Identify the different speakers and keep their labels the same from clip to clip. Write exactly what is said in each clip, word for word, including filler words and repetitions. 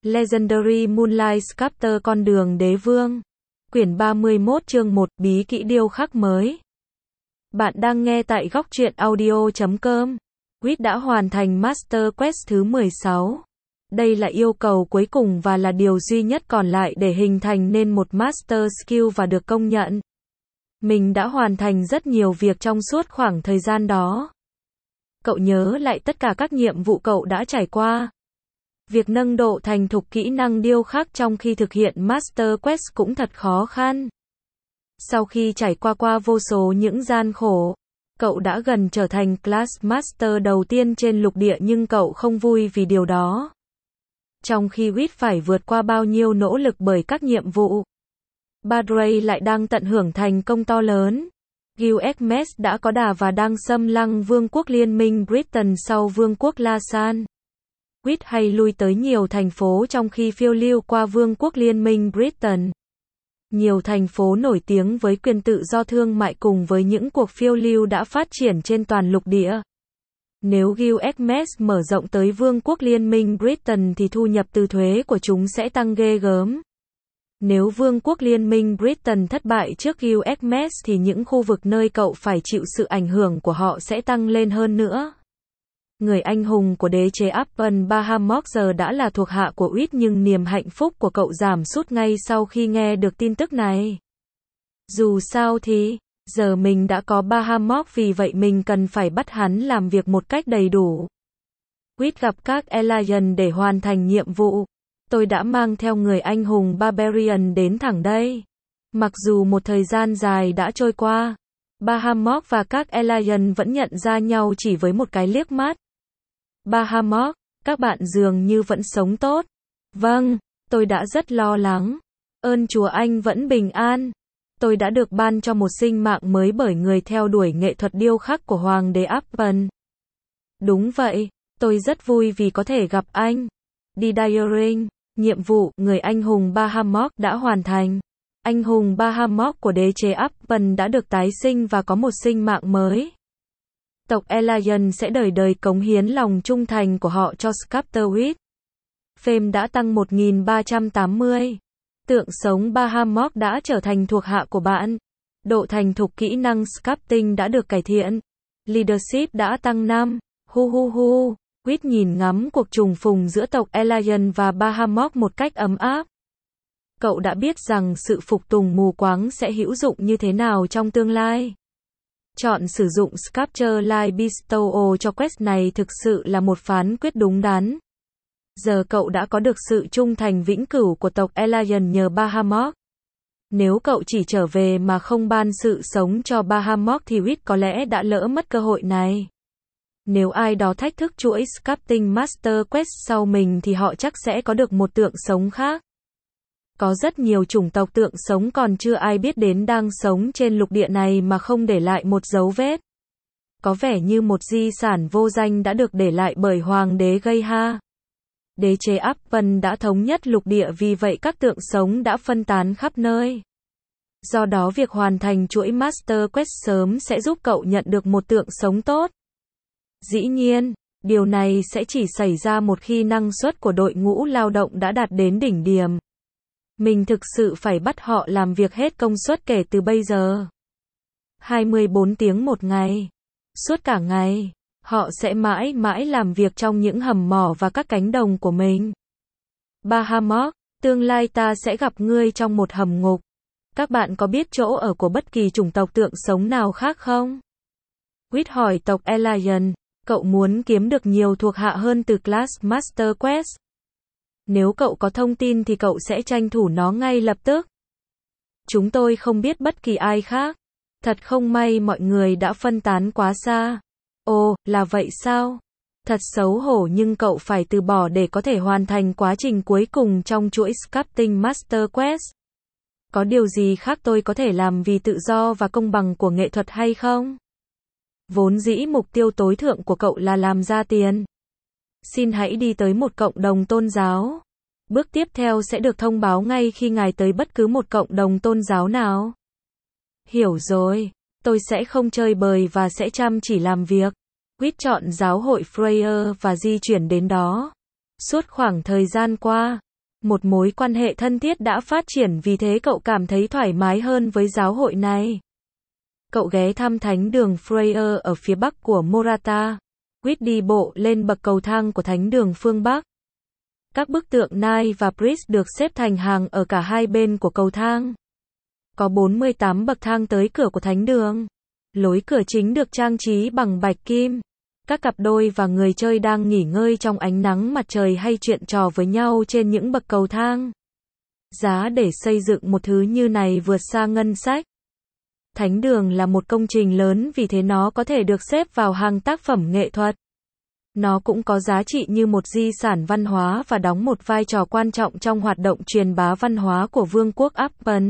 Speaker 1: Legendary Moonlight Sculptor Con đường đế vương. Quyển ba mươi mốt chương một Bí kỹ điêu khắc mới. Bạn đang nghe tại góc truyện audio chấm com. Quýt đã hoàn thành Master Quest thứ mười sáu. Đây là yêu cầu cuối cùng và là điều duy nhất còn lại để hình thành nên một Master Skill và được công nhận. Mình đã hoàn thành rất nhiều việc trong suốt khoảng thời gian đó. Cậu nhớ lại tất cả các nhiệm vụ cậu đã trải qua. Việc nâng độ thành thục kỹ năng điêu khắc trong khi thực hiện Master Quest cũng thật khó khăn. Sau khi trải qua qua vô số những gian khổ, cậu đã gần trở thành Class Master đầu tiên trên lục địa nhưng cậu không vui vì điều đó. Trong khi Quýt phải vượt qua bao nhiêu nỗ lực bởi các nhiệm vụ, Badray lại đang tận hưởng thành công to lớn. Gilgamesh đã có đà và đang xâm lăng vương quốc liên minh Britain sau vương quốc La San. Quýt hay lui tới nhiều thành phố trong khi phiêu lưu qua vương quốc liên minh Britain. Nhiều thành phố nổi tiếng với quyền tự do thương mại cùng với những cuộc phiêu lưu đã phát triển trên toàn lục địa. Nếu Gilgamesh mở rộng tới vương quốc liên minh Britain thì thu nhập từ thuế của chúng sẽ tăng ghê gớm. Nếu vương quốc liên minh Britain thất bại trước Gilgamesh thì những khu vực nơi cậu phải chịu sự ảnh hưởng của họ sẽ tăng lên hơn nữa. Người anh hùng của đế chế Upton Bahamut giờ đã là thuộc hạ của Quýt nhưng niềm hạnh phúc của cậu giảm sút ngay sau khi nghe được tin tức này. Dù sao thì, giờ mình đã có Bahamut vì vậy mình cần phải bắt hắn làm việc một cách đầy đủ. Quýt gặp các Alien để hoàn thành nhiệm vụ. Tôi đã mang theo người anh hùng Barbarian đến thẳng đây. Mặc dù một thời gian dài đã trôi qua, Bahamut và các Alien vẫn nhận ra nhau chỉ với một cái liếc mắt. Bahamut, các bạn dường như vẫn sống tốt. Vâng, tôi đã rất lo lắng. Ơn Chúa anh vẫn bình an. Tôi đã được ban cho một sinh mạng mới bởi người theo đuổi nghệ thuật điêu khắc của Hoàng đế Upton. Đúng vậy, tôi rất vui vì có thể gặp anh. Didyring, nhiệm vụ người anh hùng Bahamut đã hoàn thành. Anh hùng Bahamut của đế chế Upton đã được tái sinh và có một sinh mạng mới. Tộc Alien sẽ đời đời cống hiến lòng trung thành của họ cho Sculptor Quýt. Fame đã tăng một nghìn ba trăm tám mươi. Tượng sống Bahamut đã trở thành thuộc hạ của bạn. Độ thành thục kỹ năng sculpting đã được cải thiện. Leadership đã tăng năm. Hu hu hu. Quýt nhìn ngắm cuộc trùng phùng giữa tộc Alien và Bahamut một cách ấm áp. Cậu đã biết rằng sự phục tùng mù quáng sẽ hữu dụng như thế nào trong tương lai. Chọn sử dụng Sculpture Light Bestow cho quest này thực sự là một phán quyết đúng đắn. Giờ cậu đã có được sự trung thành vĩnh cửu của tộc Alien nhờ Bahamut. Nếu cậu chỉ trở về mà không ban sự sống cho Bahamut thì Quýt có lẽ đã lỡ mất cơ hội này. Nếu ai đó thách thức chuỗi Sculpting Master Quest sau mình thì họ chắc sẽ có được một tượng sống khác. Có rất nhiều chủng tộc tượng sống còn chưa ai biết đến đang sống trên lục địa này mà không để lại một dấu vết. Có vẻ như một di sản vô danh đã được để lại bởi Hoàng đế Geha. Đế chế Upton đã thống nhất lục địa vì vậy các tượng sống đã phân tán khắp nơi. Do đó việc hoàn thành chuỗi Master Quest sớm sẽ giúp cậu nhận được một tượng sống tốt. Dĩ nhiên, điều này sẽ chỉ xảy ra một khi năng suất của đội ngũ lao động đã đạt đến đỉnh điểm. Mình thực sự phải bắt họ làm việc hết công suất kể từ bây giờ. hai mươi bốn tiếng một ngày. Suốt cả ngày, họ sẽ mãi mãi làm việc trong những hầm mỏ và các cánh đồng của mình. Bahamut, tương lai ta sẽ gặp ngươi trong một hầm ngục. Các bạn có biết chỗ ở của bất kỳ chủng tộc tượng sống nào khác không? Quýt hỏi tộc Alien, cậu muốn kiếm được nhiều thuộc hạ hơn từ Class Master Quest. Nếu cậu có thông tin thì cậu sẽ tranh thủ nó ngay lập tức. Chúng tôi không biết bất kỳ ai khác. Thật không may mọi người đã phân tán quá xa. Ồ, là vậy sao? Thật xấu hổ nhưng cậu phải từ bỏ để có thể hoàn thành quá trình cuối cùng trong chuỗi Sculpting Master Quest. Có điều gì khác tôi có thể làm vì tự do và công bằng của nghệ thuật hay không? Vốn dĩ mục tiêu tối thượng của cậu là làm ra tiền. Xin hãy đi tới một cộng đồng tôn giáo. Bước tiếp theo sẽ được thông báo ngay khi ngài tới bất cứ một cộng đồng tôn giáo nào. Hiểu rồi, tôi sẽ không chơi bời và sẽ chăm chỉ làm việc. Quýt chọn giáo hội Freya và di chuyển đến đó. Suốt khoảng thời gian qua, Một mối quan hệ thân thiết đã phát triển, vì thế cậu cảm thấy thoải mái hơn với giáo hội này. Cậu ghé thăm thánh đường Freya ở phía bắc của Morata. Quýt đi bộ lên bậc cầu thang của thánh đường phương Bắc. Các bức tượng Knight và Priest được xếp thành hàng ở cả hai bên của cầu thang. Có bốn mươi tám bậc thang tới cửa của thánh đường. Lối cửa chính được trang trí bằng bạch kim. Các cặp đôi và người chơi đang nghỉ ngơi trong ánh nắng mặt trời hay chuyện trò với nhau trên những bậc cầu thang. Giá để xây dựng một thứ như này vượt xa ngân sách. Thánh đường là một công trình lớn, vì thế nó có thể được xếp vào hàng tác phẩm nghệ thuật. Nó cũng có giá trị như một di sản văn hóa và đóng một vai trò quan trọng trong hoạt động truyền bá văn hóa của Vương quốc Appen.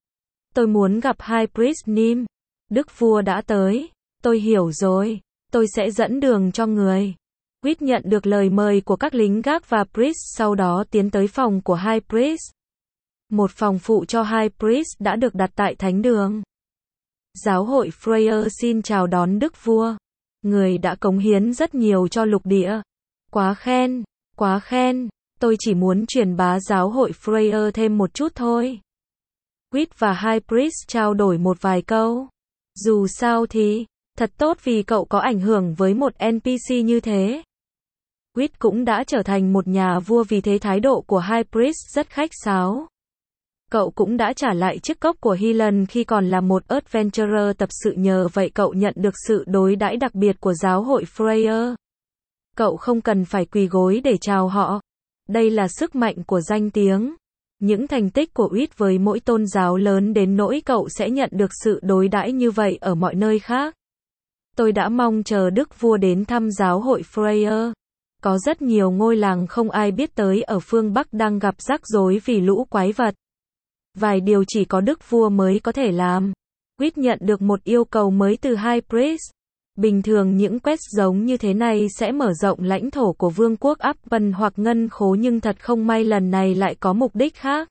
Speaker 1: Tôi muốn gặp hai Priest Nim. Đức vua đã tới. Tôi hiểu rồi. Tôi sẽ dẫn đường cho người. Quýt nhận được lời mời của các lính gác và Priest, sau đó tiến tới phòng của hai Priest. Một phòng phụ cho hai Priest đã được đặt tại thánh đường. Giáo hội Freya xin chào đón Đức vua. Người đã cống hiến rất nhiều cho lục địa. Quá khen, quá khen. Tôi chỉ muốn truyền bá giáo hội Freya thêm một chút thôi. Quýt và hai Priest trao đổi một vài câu. Dù sao thì, thật tốt vì cậu có ảnh hưởng với một en pê xê như thế. Quýt cũng đã trở thành một nhà vua, vì thế thái độ của hai Priest rất khách sáo. Cậu cũng đã trả lại chiếc cốc của Helen khi còn là một adventurer tập sự, nhờ vậy cậu nhận được sự đối đãi đặc biệt của giáo hội Freya. Cậu không cần phải quỳ gối để chào họ. Đây là sức mạnh của danh tiếng. Những thành tích của Quýt với mỗi tôn giáo lớn đến nỗi cậu sẽ nhận được sự đối đãi như vậy ở mọi nơi khác. Tôi đã mong chờ Đức vua đến thăm giáo hội Freya. Có rất nhiều ngôi làng không ai biết tới ở phương Bắc đang gặp rắc rối vì lũ quái vật. Vài điều chỉ có Đức vua mới có thể làm. Quýt nhận được một yêu cầu mới từ hai Priest. Bình thường những quest giống như thế này sẽ mở rộng lãnh thổ của Vương quốc Appen hoặc ngân khố, nhưng thật không may lần này lại có mục đích khác.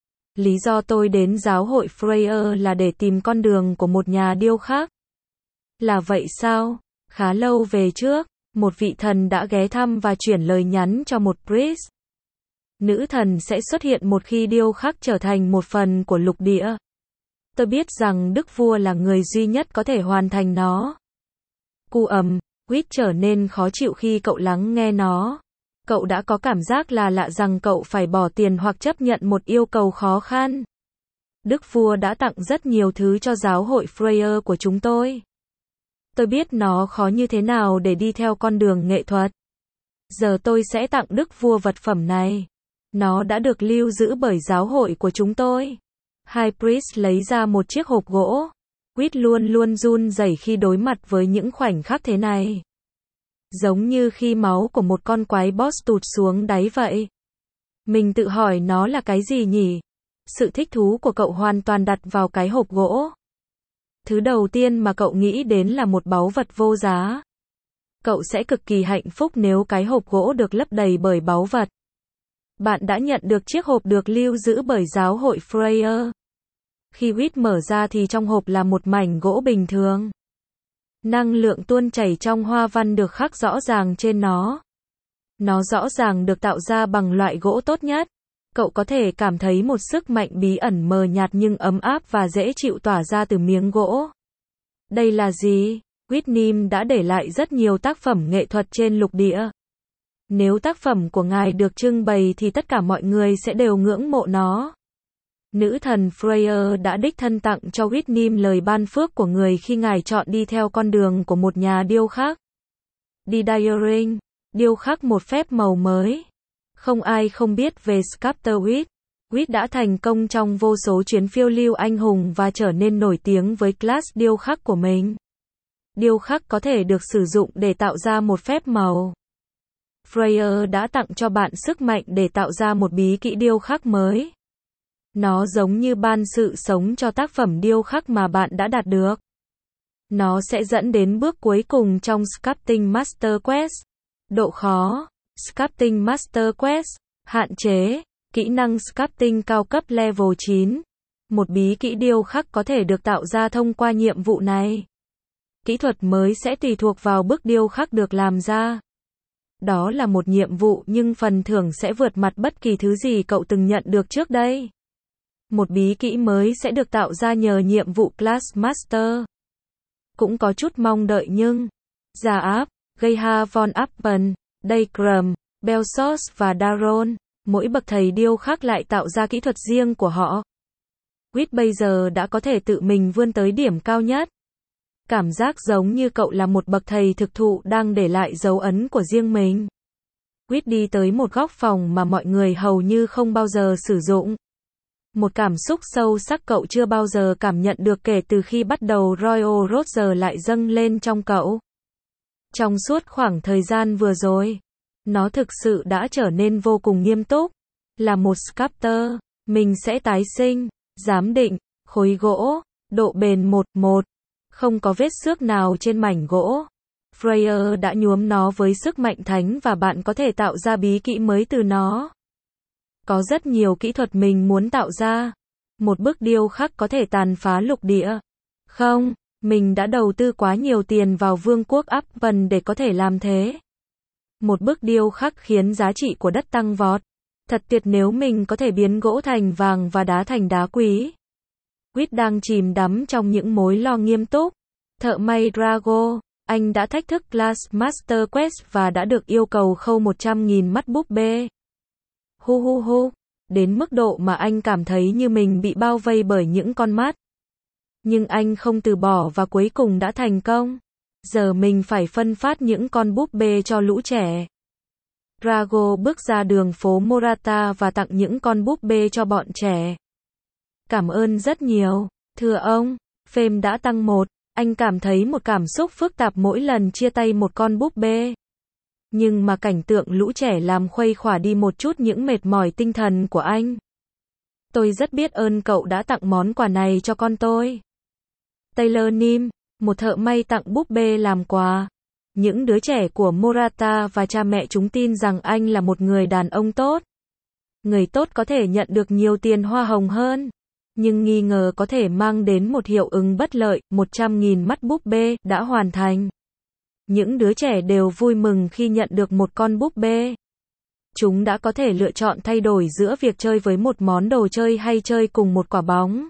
Speaker 1: Lý do tôi đến giáo hội Freya là để tìm con đường của một nhà điêu khắc. Là vậy sao? Khá lâu về trước, một vị thần đã ghé thăm và chuyển lời nhắn cho một Priest. Nữ thần sẽ xuất hiện một khi điêu khắc trở thành một phần của lục địa. Tôi biết rằng Đức vua là người duy nhất có thể hoàn thành nó. Cu ầm, Quýt trở nên khó chịu khi cậu lắng nghe nó. Cậu đã có cảm giác là lạ rằng cậu phải bỏ tiền hoặc chấp nhận một yêu cầu khó khăn. Đức vua đã tặng rất nhiều thứ cho giáo hội Freya của chúng tôi. Tôi biết nó khó như thế nào để đi theo con đường nghệ thuật. Giờ tôi sẽ tặng Đức vua vật phẩm này. Nó đã được lưu giữ bởi giáo hội của chúng tôi. Hai Priest lấy ra một chiếc hộp gỗ. Quýt luôn luôn run rẩy khi đối mặt với những khoảnh khắc thế này. Giống như khi máu của một con quái boss tụt xuống đáy vậy. Mình tự hỏi nó là cái gì nhỉ? Sự thích thú của cậu hoàn toàn đặt vào cái hộp gỗ. Thứ đầu tiên mà cậu nghĩ đến là một báu vật vô giá. Cậu sẽ cực kỳ hạnh phúc nếu cái hộp gỗ được lấp đầy bởi báu vật. Bạn đã nhận được chiếc hộp được lưu giữ bởi giáo hội Freya. Khi Quýt mở ra thì trong hộp là một mảnh gỗ bình thường. Năng lượng tuôn chảy trong hoa văn được khắc rõ ràng trên nó. Nó rõ ràng được tạo ra bằng loại gỗ tốt nhất. Cậu có thể cảm thấy một sức mạnh bí ẩn mờ nhạt nhưng ấm áp và dễ chịu tỏa ra từ miếng gỗ. Đây là gì? Quýt Nim đã để lại rất nhiều tác phẩm nghệ thuật trên lục địa. Nếu tác phẩm của ngài được trưng bày thì tất cả mọi người sẽ đều ngưỡng mộ nó. Nữ thần Freya đã đích thân tặng cho Quýt Nim lời ban phước của người khi ngài chọn đi theo con đường của một nhà điêu khắc. Didyring, điêu khắc một phép màu mới. Không ai không biết về Sculptor Quýt. Quýt đã thành công trong vô số chuyến phiêu lưu anh hùng và trở nên nổi tiếng với class điêu khắc của mình. Điêu khắc có thể được sử dụng để tạo ra một phép màu. Freya đã tặng cho bạn sức mạnh để tạo ra một bí kỹ điêu khắc mới. Nó giống như ban sự sống cho tác phẩm điêu khắc mà bạn đã đạt được. Nó sẽ dẫn đến bước cuối cùng trong Sculpting Master Quest. Độ khó. Sculpting Master Quest. Hạn chế. Kỹ năng Sculpting cao cấp level chín. Một bí kỹ điêu khắc có thể được tạo ra thông qua nhiệm vụ này. Kỹ thuật mới sẽ tùy thuộc vào bức điêu khắc được làm ra. Đó là một nhiệm vụ nhưng phần thưởng sẽ vượt mặt bất kỳ thứ gì cậu từng nhận được trước đây. Một bí kỹ mới sẽ được tạo ra nhờ nhiệm vụ Class Master. Cũng có chút mong đợi nhưng Zaap, Geha von Appen, Daykram, Belsos và Daron, mỗi bậc thầy điêu khắc lại tạo ra kỹ thuật riêng của họ. Quýt bây giờ đã có thể tự mình vươn tới điểm cao nhất. Cảm giác giống như cậu là một bậc thầy thực thụ đang để lại dấu ấn của riêng mình. Quýt đi tới một góc phòng mà mọi người hầu như không bao giờ sử dụng. Một cảm xúc sâu sắc cậu chưa bao giờ cảm nhận được kể từ khi bắt đầu Royal Roger lại dâng lên trong cậu. Trong suốt khoảng thời gian vừa rồi, nó thực sự đã trở nên vô cùng nghiêm túc. Là một sculptor, mình sẽ tái sinh, giám định, khối gỗ, độ bền một một, không có vết xước nào trên mảnh gỗ. Freya đã nhuốm nó với sức mạnh thánh và bạn có thể tạo ra bí kỹ mới từ nó. Có rất nhiều kỹ thuật mình muốn tạo ra. Một bức điêu khắc có thể tàn phá lục địa. Không, mình đã đầu tư quá nhiều tiền vào vương quốc Appen để có thể làm thế. Một bức điêu khắc khiến giá trị của đất tăng vọt. Thật tuyệt nếu mình có thể biến gỗ thành vàng và đá thành đá quý. Quýt đang chìm đắm trong những mối lo nghiêm túc. Thợ may Drago, anh đã thách thức Class Master Quest và đã được yêu cầu khâu một trăm nghìn mắt búp bê. Hu hu hu, đến mức độ mà anh cảm thấy như mình bị bao vây bởi những con mắt. Nhưng anh không từ bỏ và cuối cùng đã thành công. Giờ mình phải phân phát những con búp bê cho lũ trẻ. Drago bước ra đường phố Morata và tặng những con búp bê cho bọn trẻ. Cảm ơn rất nhiều, thưa ông. Fame đã tăng một. Anh cảm thấy một cảm xúc phức tạp mỗi lần chia tay một con búp bê. Nhưng mà cảnh tượng lũ trẻ làm khuây khỏa đi một chút những mệt mỏi tinh thần của anh. Tôi rất biết ơn cậu đã tặng món quà này cho con tôi. Taylor Nim, một thợ may tặng búp bê làm quà. Những đứa trẻ của Morata và cha mẹ chúng tin rằng anh là một người đàn ông tốt. Người tốt có thể nhận được nhiều tiền hoa hồng hơn. Nhưng nghi ngờ có thể mang đến một hiệu ứng bất lợi. một trăm nghìn mắt búp bê đã hoàn thành. Những đứa trẻ đều vui mừng khi nhận được một con búp bê. Chúng đã có thể lựa chọn thay đổi giữa việc chơi với một món đồ chơi hay chơi cùng một quả bóng.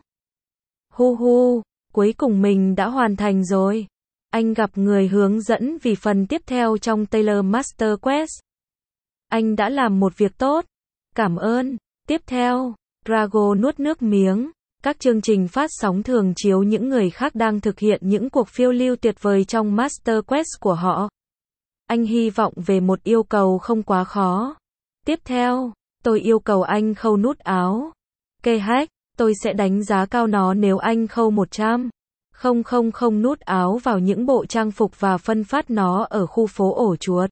Speaker 1: Hu hu, cuối cùng mình đã hoàn thành rồi. Anh gặp người hướng dẫn vì phần tiếp theo trong Taylor Master Quest. Anh đã làm một việc tốt. Cảm ơn. Tiếp theo, Drago nuốt nước miếng. Các chương trình phát sóng thường chiếu những người khác đang thực hiện những cuộc phiêu lưu tuyệt vời trong Master Quest của họ. Anh hy vọng về một yêu cầu không quá khó. Tiếp theo, tôi yêu cầu anh khâu nút áo. Kê hách, tôi sẽ đánh giá cao nó nếu anh khâu một trăm không không không nút áo vào những bộ trang phục và phân phát nó ở khu phố ổ chuột.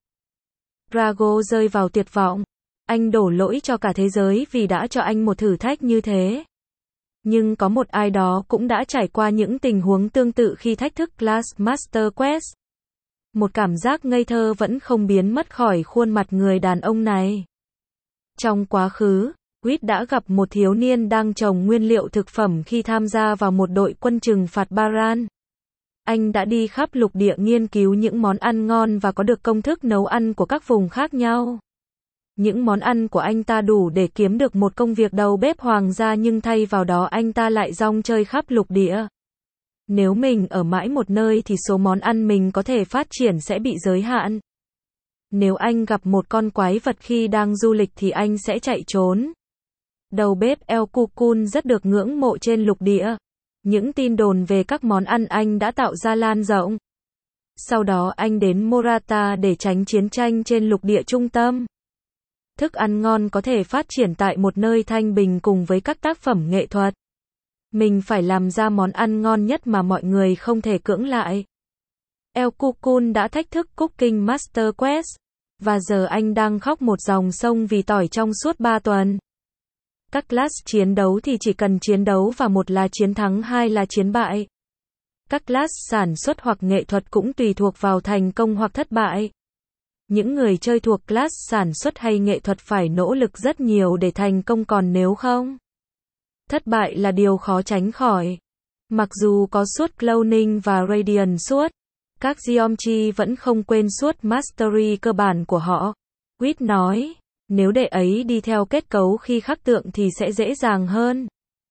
Speaker 1: Drago rơi vào tuyệt vọng. Anh đổ lỗi cho cả thế giới vì đã cho anh một thử thách như thế. Nhưng có một ai đó cũng đã trải qua những tình huống tương tự khi thách thức Class Master Quest. Một cảm giác ngây thơ vẫn không biến mất khỏi khuôn mặt người đàn ông này. Trong quá khứ, Quýt đã gặp một thiếu niên đang trồng nguyên liệu thực phẩm khi tham gia vào một đội quân trừng phạt Baran. Anh đã đi khắp lục địa nghiên cứu những món ăn ngon và có được công thức nấu ăn của các vùng khác nhau. Những món ăn của anh ta đủ để kiếm được một công việc đầu bếp hoàng gia nhưng thay vào đó anh ta lại rong chơi khắp lục địa. Nếu mình ở mãi một nơi thì số món ăn mình có thể phát triển sẽ bị giới hạn. Nếu anh gặp một con quái vật khi đang du lịch thì anh sẽ chạy trốn. Đầu bếp El Kukun rất được ngưỡng mộ trên lục địa. Những tin đồn về các món ăn anh đã tạo ra lan rộng. Sau đó anh đến Morata để tránh chiến tranh trên lục địa trung tâm. Thức ăn ngon có thể phát triển tại một nơi thanh bình cùng với các tác phẩm nghệ thuật. Mình phải làm ra món ăn ngon nhất mà mọi người không thể cưỡng lại. El Kukun đã thách thức Cooking Master Quest. Và giờ anh đang khóc một dòng sông vì tỏi trong suốt ba tuần. Các class chiến đấu thì chỉ cần chiến đấu và một là chiến thắng hai là chiến bại. Các class sản xuất hoặc nghệ thuật cũng tùy thuộc vào thành công hoặc thất bại. Những người chơi thuộc class sản xuất hay nghệ thuật phải nỗ lực rất nhiều để thành công còn nếu không, thất bại là điều khó tránh khỏi. Mặc dù có suốt Cloning và Radiant suốt, Các geometry vẫn không quên suốt mastery cơ bản của họ. Reed nói, nếu để ấy đi theo kết cấu khi khắc tượng thì sẽ dễ dàng hơn.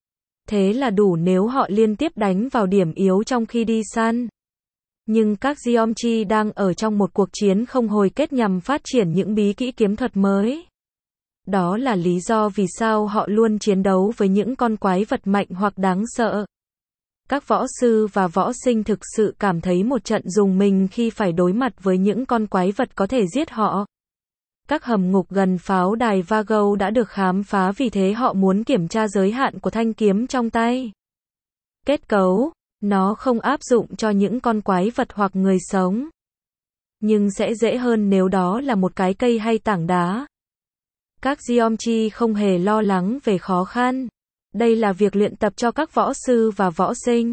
Speaker 1: Thế là đủ nếu họ liên tiếp đánh vào điểm yếu trong khi đi săn. Nhưng các geometry đang ở trong một cuộc chiến không hồi kết nhằm phát triển những bí kỹ kiếm thuật mới. Đó là lý do vì sao họ luôn chiến đấu với những con quái vật mạnh hoặc đáng sợ. Các võ sư và võ sinh thực sự cảm thấy một trận rùng mình khi phải đối mặt với những con quái vật có thể giết họ. Các hầm ngục gần pháo đài Vago đã được khám phá, vì thế họ muốn kiểm tra giới hạn của thanh kiếm trong tay. Kết cấu, nó không áp dụng cho những con quái vật hoặc người sống. Nhưng sẽ dễ hơn nếu đó là một cái cây hay tảng đá. Các geometry không hề lo lắng về khó khăn. Đây là việc luyện tập cho các võ sư và võ sinh.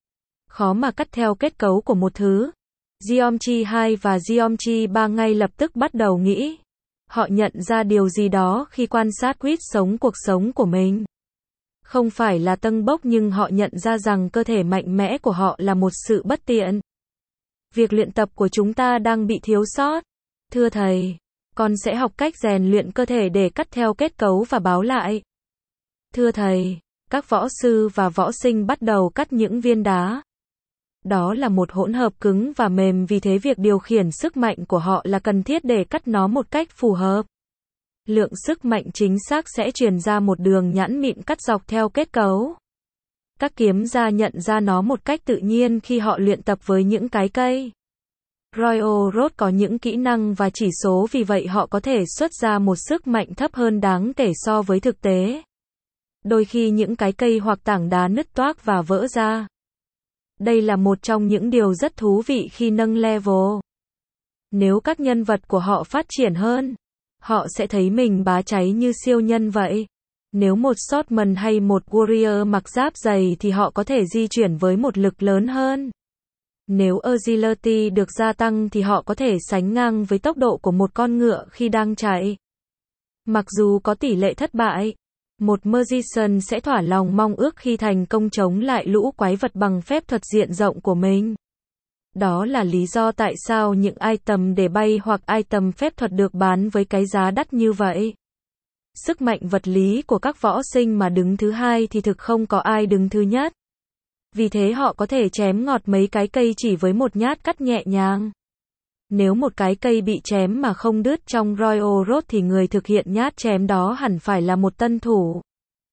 Speaker 1: Khó mà cắt theo kết cấu của một thứ. Geometry hai và Geometry ba ngay lập tức bắt đầu nghĩ. Họ nhận ra điều gì đó khi quan sát Reed sống cuộc sống của mình. Không phải là tâng bốc, nhưng họ nhận ra rằng cơ thể mạnh mẽ của họ là một sự bất tiện. Việc luyện tập của chúng ta đang bị thiếu sót. Thưa thầy, con sẽ học cách rèn luyện cơ thể để cắt theo kết cấu và báo lại. Thưa thầy, các võ sư và võ sinh bắt đầu cắt những viên đá. Đó là một hỗn hợp cứng và mềm, vì thế việc điều khiển sức mạnh của họ là cần thiết để cắt nó một cách phù hợp. Lượng sức mạnh chính xác sẽ truyền ra một đường nhẵn mịn cắt dọc theo kết cấu. Các kiếm gia nhận ra nó một cách tự nhiên khi họ luyện tập với những cái cây. Royal Road có những kỹ năng và chỉ số, vì vậy họ có thể xuất ra một sức mạnh thấp hơn đáng kể so với thực tế. Đôi khi những cái cây hoặc tảng đá nứt toác và vỡ ra. Đây là một trong những điều rất thú vị khi nâng level. Nếu các nhân vật của họ phát triển hơn, họ sẽ thấy mình bá cháy như siêu nhân vậy. Nếu một swordsman hay một warrior mặc giáp dày thì họ có thể di chuyển với một lực lớn hơn. Nếu agility được gia tăng thì họ có thể sánh ngang với tốc độ của một con ngựa khi đang chạy. Mặc dù có tỷ lệ thất bại, một magician sẽ thỏa lòng mong ước khi thành công chống lại lũ quái vật bằng phép thuật diện rộng của mình. Đó là lý do tại sao những item để bay hoặc item phép thuật được bán với cái giá đắt như vậy. Sức mạnh vật lý của các võ sinh mà đứng thứ hai thì thực không có ai đứng thứ nhất. Vì thế họ có thể chém ngọt mấy cái cây chỉ với một nhát cắt nhẹ nhàng. Nếu một cái cây bị chém mà không đứt trong Royal Road thì người thực hiện nhát chém đó hẳn phải là một tân thủ.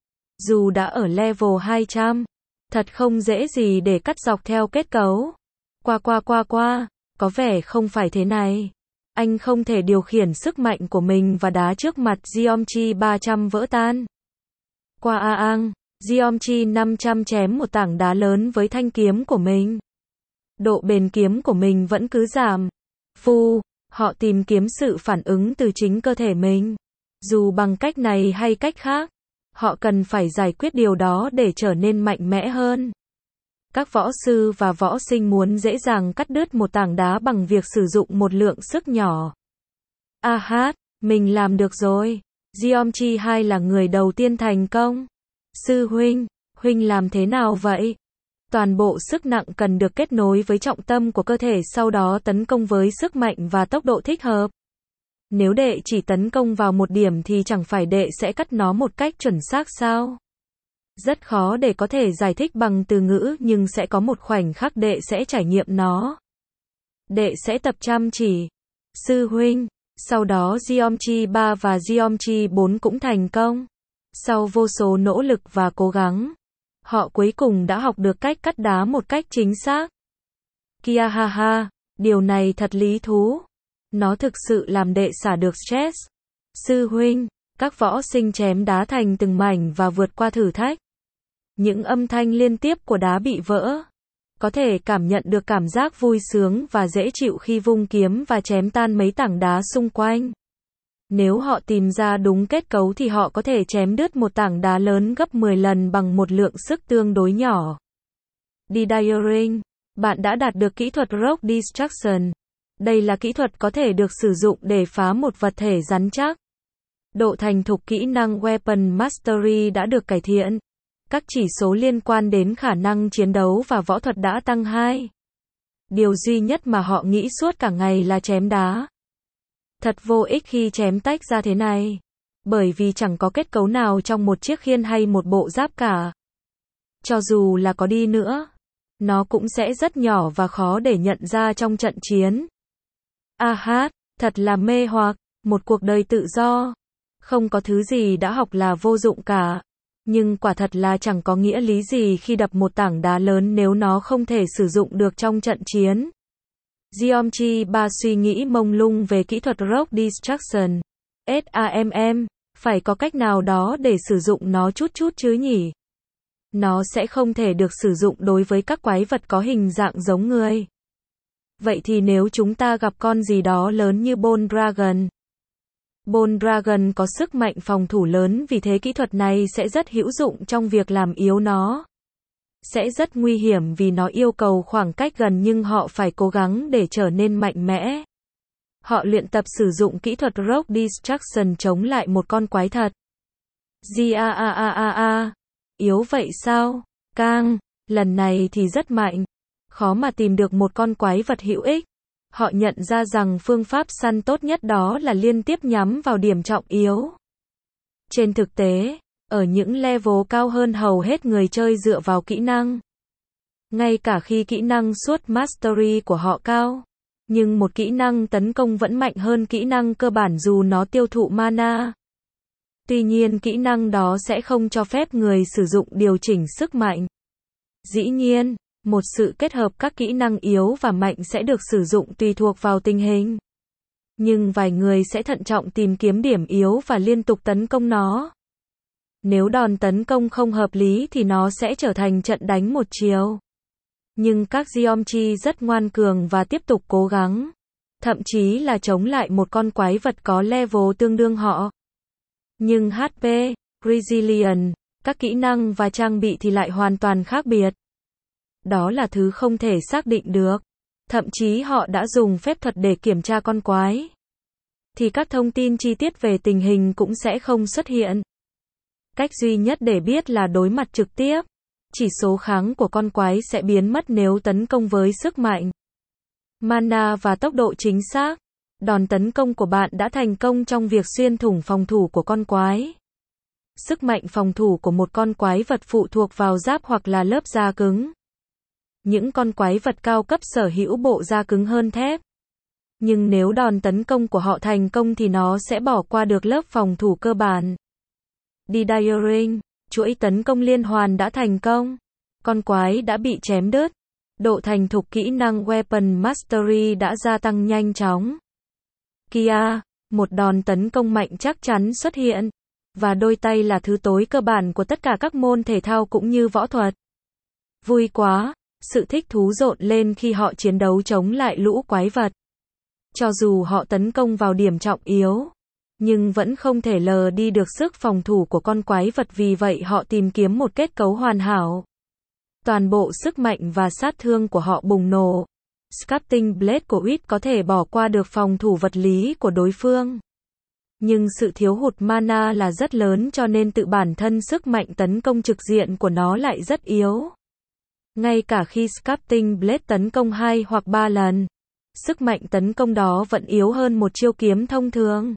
Speaker 1: Dù đã ở level hai trăm, thật không dễ gì để cắt dọc theo kết cấu. Qua qua qua qua, có vẻ không phải thế này. Anh không thể điều khiển sức mạnh của mình và đá trước mặt Geometry ba trăm vỡ tan. Qua a ang, Geometry năm trăm chém một tảng đá lớn với thanh kiếm của mình. Độ bền kiếm của mình vẫn cứ giảm. Phu, họ tìm kiếm sự phản ứng từ chính cơ thể mình. Dù bằng cách này hay cách khác, họ cần phải giải quyết điều đó để trở nên mạnh mẽ hơn. Các võ sư và võ sinh muốn dễ dàng cắt đứt một tảng đá bằng việc sử dụng một lượng sức nhỏ. A hát, mình làm được rồi. Geometry hai là người đầu tiên thành công. Sư huynh, huynh làm thế nào vậy? Toàn bộ sức nặng cần được kết nối với trọng tâm của cơ thể, sau đó tấn công với sức mạnh và tốc độ thích hợp. Nếu đệ chỉ tấn công vào một điểm thì chẳng phải đệ sẽ cắt nó một cách chuẩn xác sao? Rất khó để có thể giải thích bằng từ ngữ, nhưng sẽ có một khoảnh khắc đệ sẽ trải nghiệm nó. Đệ sẽ tập chăm chỉ. Sư huynh, sau đó Geometry ba và Geometry bốn cũng thành công. Sau vô số nỗ lực và cố gắng, họ cuối cùng đã học được cách cắt đá một cách chính xác. Kia ha ha, điều này thật lý thú. Nó thực sự làm đệ xả được stress. Sư huynh, các võ sinh chém đá thành từng mảnh và vượt qua thử thách. Những âm thanh liên tiếp của đá bị vỡ. Có thể cảm nhận được cảm giác vui sướng và dễ chịu khi vung kiếm và chém tan mấy tảng đá xung quanh. Nếu họ tìm ra đúng kết cấu thì họ có thể chém đứt một tảng đá lớn gấp mười lần bằng một lượng sức tương đối nhỏ. Didiering, bạn đã đạt được kỹ thuật Rock Destruction. Đây là kỹ thuật có thể được sử dụng để phá một vật thể rắn chắc. Độ thành thục kỹ năng Weapon Mastery đã được cải thiện. Các chỉ số liên quan đến khả năng chiến đấu và võ thuật đã tăng hai. Điều duy nhất mà họ nghĩ suốt cả ngày là chém đá. Thật vô ích khi chém tách ra thế này. Bởi vì chẳng có kết cấu nào trong một chiếc khiên hay một bộ giáp cả. Cho dù là có đi nữa, nó cũng sẽ rất nhỏ và khó để nhận ra trong trận chiến. A hát, thật là mê hoặc, một cuộc đời tự do. Không có thứ gì đã học là vô dụng cả. Nhưng quả thật là chẳng có nghĩa lý gì khi đập một tảng đá lớn nếu nó không thể sử dụng được trong trận chiến. Geometry ba suy nghĩ mông lung về kỹ thuật Rock Destruction. SAMM, phải có cách nào đó để sử dụng nó chút chút chứ nhỉ? Nó sẽ không thể được sử dụng đối với các quái vật có hình dạng giống người. Vậy thì nếu chúng ta gặp con gì đó lớn như Bone Dragon. Bone Dragon có sức mạnh phòng thủ lớn, vì thế kỹ thuật này sẽ rất hữu dụng trong việc làm yếu nó. Sẽ rất nguy hiểm vì nó yêu cầu khoảng cách gần nhưng họ phải cố gắng để trở nên mạnh mẽ. Họ luyện tập sử dụng kỹ thuật Rock Destruction chống lại một con quái thật. Gia a a a a. Yếu vậy sao? Cang, lần này thì rất mạnh. Khó mà tìm được một con quái vật hữu ích. Họ nhận ra rằng phương pháp săn tốt nhất đó là liên tiếp nhắm vào điểm trọng yếu. Trên thực tế, ở những level cao hơn hầu hết người chơi dựa vào kỹ năng. Ngay cả khi kỹ năng suốt mastery của họ cao. Nhưng một kỹ năng tấn công vẫn mạnh hơn kỹ năng cơ bản dù nó tiêu thụ mana. Tuy nhiên kỹ năng đó sẽ không cho phép người sử dụng điều chỉnh sức mạnh. Dĩ nhiên, một sự kết hợp các kỹ năng yếu và mạnh sẽ được sử dụng tùy thuộc vào tình hình. Nhưng vài người sẽ thận trọng tìm kiếm điểm yếu và liên tục tấn công nó. Nếu đòn tấn công không hợp lý thì nó sẽ trở thành trận đánh một chiều. Nhưng các Geometry rất ngoan cường và tiếp tục cố gắng. Thậm chí là chống lại một con quái vật có level tương đương họ. Nhưng hát pê, Resilience, các kỹ năng và trang bị thì lại hoàn toàn khác biệt. Đó là thứ không thể xác định được. Thậm chí họ đã dùng phép thuật để kiểm tra con quái. Thì các thông tin chi tiết về tình hình cũng sẽ không xuất hiện. Cách duy nhất để biết là đối mặt trực tiếp. Chỉ số kháng của con quái sẽ biến mất nếu tấn công với sức mạnh, mana và tốc độ chính xác. Đòn tấn công của bạn đã thành công trong việc xuyên thủng phòng thủ của con quái. Sức mạnh phòng thủ của một con quái vật phụ thuộc vào giáp hoặc là lớp da cứng. Những con quái vật cao cấp sở hữu bộ da cứng hơn thép. Nhưng nếu đòn tấn công của họ thành công thì nó sẽ bỏ qua được lớp phòng thủ cơ bản. Didiering, chuỗi tấn công liên hoàn đã thành công. Con quái đã bị chém đứt. Độ thành thục kỹ năng Weapon Mastery đã gia tăng nhanh chóng. Kia, một đòn tấn công mạnh chắc chắn xuất hiện. Và đôi tay là thứ tối cơ bản của tất cả các môn thể thao cũng như võ thuật. Vui quá, sự thích thú rộn lên khi họ chiến đấu chống lại lũ quái vật. Cho dù họ tấn công vào điểm trọng yếu, nhưng vẫn không thể lờ đi được sức phòng thủ của con quái vật, vì vậy họ tìm kiếm một kết cấu hoàn hảo. Toàn bộ sức mạnh và sát thương của họ bùng nổ. Sculpting Blade của Wit có thể bỏ qua được phòng thủ vật lý của đối phương. Nhưng sự thiếu hụt mana là rất lớn cho nên tự bản thân sức mạnh tấn công trực diện của nó lại rất yếu. Ngay cả khi Sculpting Blade tấn công hai hoặc ba lần, sức mạnh tấn công đó vẫn yếu hơn một chiêu kiếm thông thường.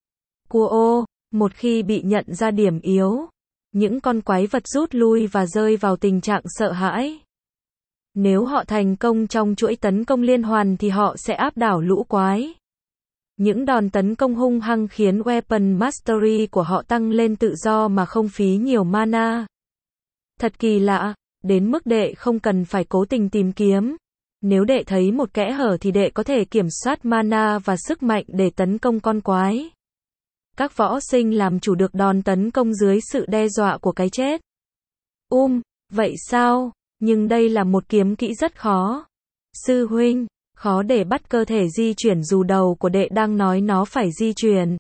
Speaker 1: Kuo, một khi bị nhận ra điểm yếu, những con quái vật rút lui và rơi vào tình trạng sợ hãi. Nếu họ thành công trong chuỗi tấn công liên hoàn thì họ sẽ áp đảo lũ quái. Những đòn tấn công hung hăng khiến Weapon Mastery của họ tăng lên tự do mà không phí nhiều mana. Thật kỳ lạ, đến mức đệ không cần phải cố tình tìm kiếm. Nếu đệ thấy một kẽ hở thì đệ có thể kiểm soát mana và sức mạnh để tấn công con quái. Các võ sinh làm chủ được đòn tấn công dưới sự đe dọa của cái chết. Um, vậy sao? Nhưng đây là một kiếm kỹ rất khó. Sư huynh, khó để bắt cơ thể di chuyển dù đầu của đệ đang nói nó phải di chuyển.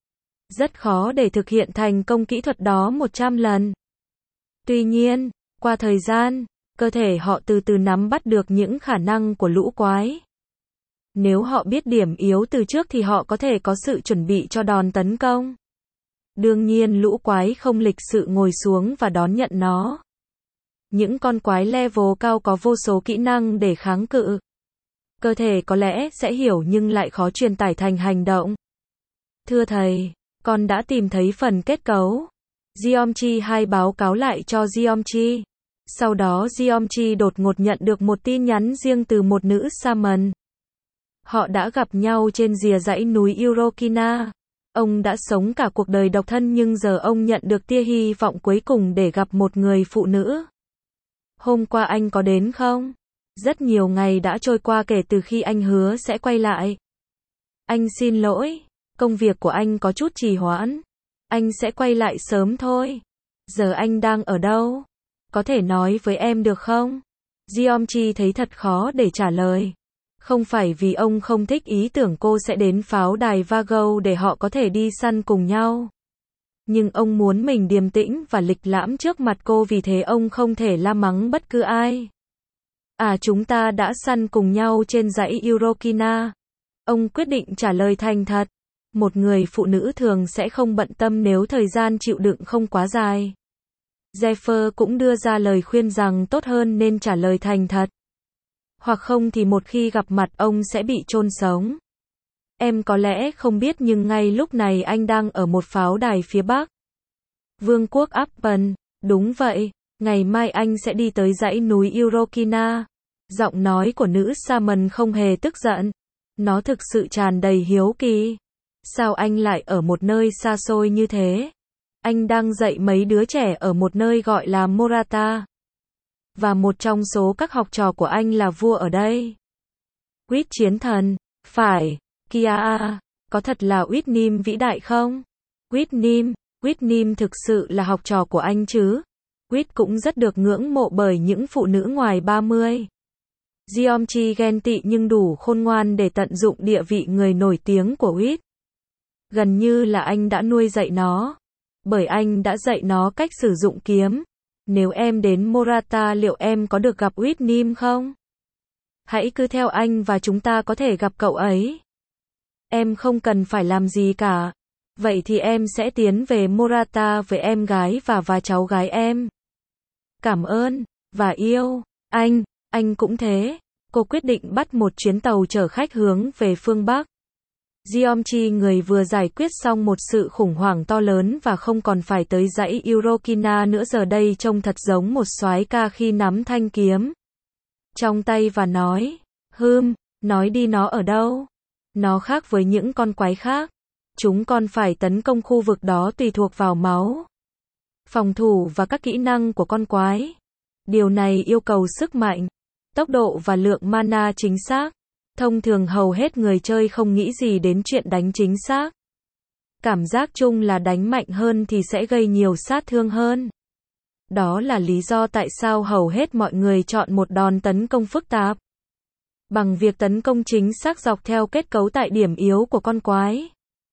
Speaker 1: Rất khó để thực hiện thành công kỹ thuật đó một trăm lần. Tuy nhiên, qua thời gian, cơ thể họ từ từ nắm bắt được những khả năng của lũ quái. Nếu họ biết điểm yếu từ trước thì họ có thể có sự chuẩn bị cho đòn tấn công. Đương nhiên lũ quái không lịch sự ngồi xuống và đón nhận nó. Những con quái level cao có vô số kỹ năng để kháng cự. Cơ thể có lẽ sẽ hiểu nhưng lại khó truyền tải thành hành động. Thưa thầy, con đã tìm thấy phần kết cấu. Geomchi hai báo cáo lại cho Geomchi. Sau đó Geomchi đột ngột nhận được một tin nhắn riêng từ một nữ shaman. Họ đã gặp nhau trên rìa dãy núi Urokina. Ông đã sống cả cuộc đời độc thân nhưng giờ ông nhận được tia hy vọng cuối cùng để gặp một người phụ nữ. Hôm qua anh có đến không? Rất nhiều ngày đã trôi qua kể từ khi anh hứa sẽ quay lại. Anh xin lỗi, công việc của anh có chút trì hoãn. Anh sẽ quay lại sớm thôi. Giờ anh đang ở đâu? Có thể nói với em được không? Geomchi thấy thật khó để trả lời. Không phải vì ông không thích ý tưởng cô sẽ đến pháo đài Vago để họ có thể đi săn cùng nhau. Nhưng ông muốn mình điềm tĩnh và lịch lãm trước mặt cô, vì thế ông không thể la mắng bất cứ ai. À, chúng ta đã săn cùng nhau trên dãy Urokina. Ông quyết định trả lời thành thật. Một người phụ nữ thường sẽ không bận tâm nếu thời gian chịu đựng không quá dài. Zephyr cũng đưa ra lời khuyên rằng tốt hơn nên trả lời thành thật. Hoặc không thì một khi gặp mặt ông sẽ bị chôn sống. Em có lẽ không biết nhưng ngay lúc này anh đang ở một pháo đài phía bắc. Vương quốc Appen, đúng vậy, ngày mai anh sẽ đi tới dãy núi Urokina. Giọng nói của nữ shaman không hề tức giận. Nó thực sự tràn đầy hiếu kỳ. Sao anh lại ở một nơi xa xôi như thế? Anh đang dạy mấy đứa trẻ ở một nơi gọi là Morata. Và một trong số các học trò của anh là vua ở đây. Quýt chiến thần, phải, Kia, có thật là Whitnim vĩ đại không? Whitnim, Whitnim thực sự là học trò của anh chứ? Quýt cũng rất được ngưỡng mộ bởi những phụ nữ ngoài ba mươi. Geomchi ghen tị nhưng đủ khôn ngoan để tận dụng địa vị người nổi tiếng của Quýt. Gần như là anh đã nuôi dạy nó. Bởi anh đã dạy nó cách sử dụng kiếm. Nếu em đến Morata liệu em có được gặp Whitnim không? Hãy cứ theo anh và chúng ta có thể gặp cậu ấy. Em không cần phải làm gì cả. Vậy thì em sẽ tiến về Morata với em gái và và cháu gái em. Cảm ơn, và yêu, anh, anh cũng thế. Cô quyết định bắt một chuyến tàu chở khách hướng về phương Bắc. Geomchi người vừa giải quyết xong một sự khủng hoảng to lớn và không còn phải tới dãy Urokina nữa giờ đây trông thật giống một soái ca khi nắm thanh kiếm trong tay và nói, hừm, nói đi nó ở đâu? Nó khác với những con quái khác. Chúng còn phải tấn công khu vực đó tùy thuộc vào máu, phòng thủ và các kỹ năng của con quái. Điều này yêu cầu sức mạnh, tốc độ và lượng mana chính xác. Thông thường hầu hết người chơi không nghĩ gì đến chuyện đánh chính xác. Cảm giác chung là đánh mạnh hơn thì sẽ gây nhiều sát thương hơn. Đó là lý do tại sao hầu hết mọi người chọn một đòn tấn công phức tạp. Bằng việc tấn công chính xác dọc theo kết cấu tại điểm yếu của con quái.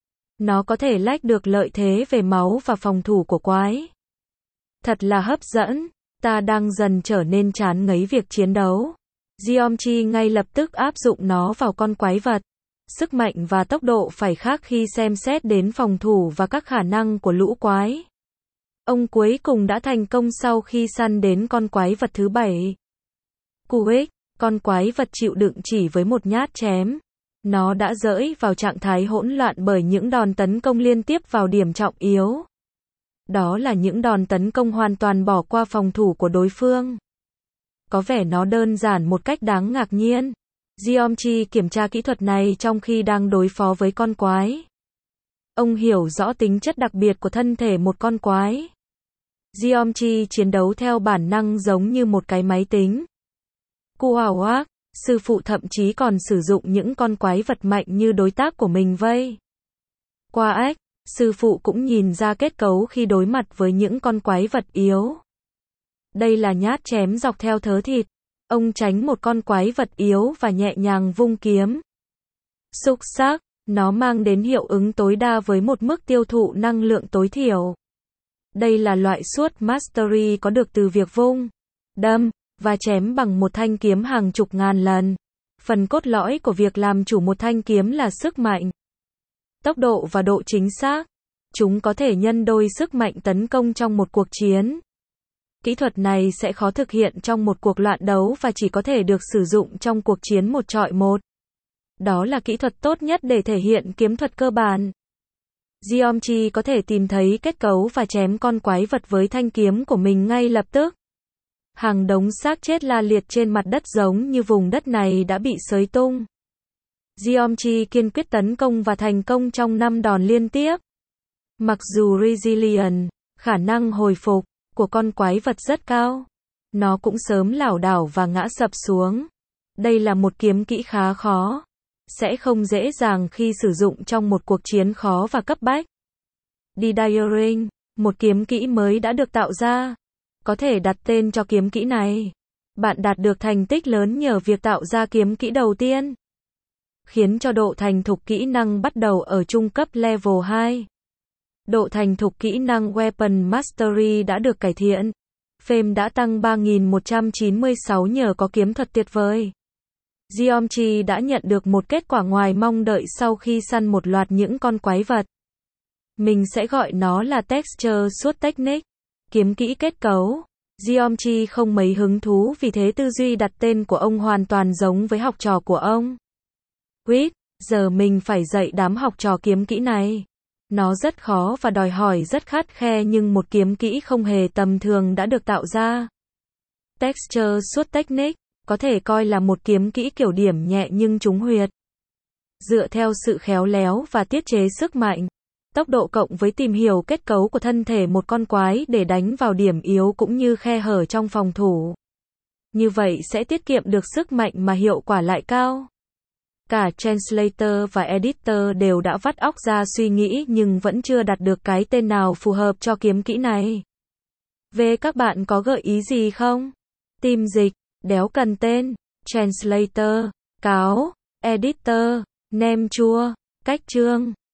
Speaker 1: Nó có thể lách được lợi thế về máu và phòng thủ của quái. Thật là hấp dẫn, ta đang dần trở nên chán ngấy việc chiến đấu. Geomchi ngay lập tức áp dụng nó vào con quái vật. Sức mạnh và tốc độ phải khác khi xem xét đến phòng thủ và các khả năng của lũ quái. Ông cuối cùng đã thành công sau khi săn đến con quái vật thứ bảy. Kuik, con quái vật chịu đựng chỉ với một nhát chém. Nó đã rơi vào trạng thái hỗn loạn bởi những đòn tấn công liên tiếp vào điểm trọng yếu. Đó là những đòn tấn công hoàn toàn bỏ qua phòng thủ của đối phương. Có vẻ nó đơn giản một cách đáng ngạc nhiên. Geomchi kiểm tra kỹ thuật này trong khi đang đối phó với con quái. Ông hiểu rõ tính chất đặc biệt của thân thể một con quái. Geomchi chiến đấu theo bản năng giống như một cái máy tính. Kuawak, sư phụ thậm chí còn sử dụng những con quái vật mạnh như đối tác của mình vây. Qua ếch, sư phụ cũng nhìn ra kết cấu khi đối mặt với những con quái vật yếu. Đây là nhát chém dọc theo thớ thịt. Ông tránh một con quái vật yếu và nhẹ nhàng vung kiếm. Xúc sắc, nó mang đến hiệu ứng tối đa với một mức tiêu thụ năng lượng tối thiểu. Đây là loại suốt mastery có được từ việc vung, đâm và chém bằng một thanh kiếm hàng chục ngàn lần. Phần cốt lõi của việc làm chủ một thanh kiếm là sức mạnh, tốc độ và độ chính xác. Chúng có thể nhân đôi sức mạnh tấn công trong một cuộc chiến. Kỹ thuật này sẽ khó thực hiện trong một cuộc loạn đấu và chỉ có thể được sử dụng trong cuộc chiến một trọi một. Đó là kỹ thuật tốt nhất để thể hiện kiếm thuật cơ bản. Geomchi có thể tìm thấy kết cấu và chém con quái vật với thanh kiếm của mình ngay lập tức. Hàng đống xác chết la liệt trên mặt đất giống như vùng đất này đã bị xới tung. Geomchi kiên quyết tấn công và thành công trong năm đòn liên tiếp. Mặc dù Resilience, khả năng hồi phục, của con quái vật rất cao, nó cũng sớm lảo đảo và ngã sập xuống. Đây là một kiếm kỹ khá khó. Sẽ không dễ dàng khi sử dụng trong một cuộc chiến khó và cấp bách. Didiering, một kiếm kỹ mới đã được tạo ra. Có thể đặt tên cho kiếm kỹ này. Bạn đạt được thành tích lớn nhờ việc tạo ra kiếm kỹ đầu tiên, khiến cho độ thành thục kỹ năng bắt đầu ở trung cấp level hai. Độ thành thục kỹ năng Weapon Mastery đã được cải thiện. Fame đã tăng ba nghìn một trăm chín mươi sáu nhờ có kiếm thuật tuyệt vời. Geomchi đã nhận được một kết quả ngoài mong đợi sau khi săn một loạt những con quái vật. Mình sẽ gọi nó là Texture Sword Technique, kiếm kỹ kết cấu. Geomchi không mấy hứng thú vì thế tư duy đặt tên của ông hoàn toàn giống với học trò của ông. Quýt, giờ mình phải dạy đám học trò kiếm kỹ này. Nó rất khó và đòi hỏi rất khắt khe nhưng một kiếm kỹ không hề tầm thường đã được tạo ra. Texture Sword Technique có thể coi là một kiếm kỹ kiểu điểm nhẹ nhưng trúng huyệt. Dựa theo sự khéo léo và tiết chế sức mạnh, tốc độ cộng với tìm hiểu kết cấu của thân thể một con quái để đánh vào điểm yếu cũng như khe hở trong phòng thủ. Như vậy sẽ tiết kiệm được sức mạnh mà hiệu quả lại cao. Cả Translator và Editor đều đã vắt óc ra suy nghĩ nhưng vẫn chưa đặt được cái tên nào phù hợp cho kiếm kỹ này. Về các bạn có gợi ý gì không? Team dịch, đéo cần tên, Translator, cáo, Editor, nem chua, cách chương.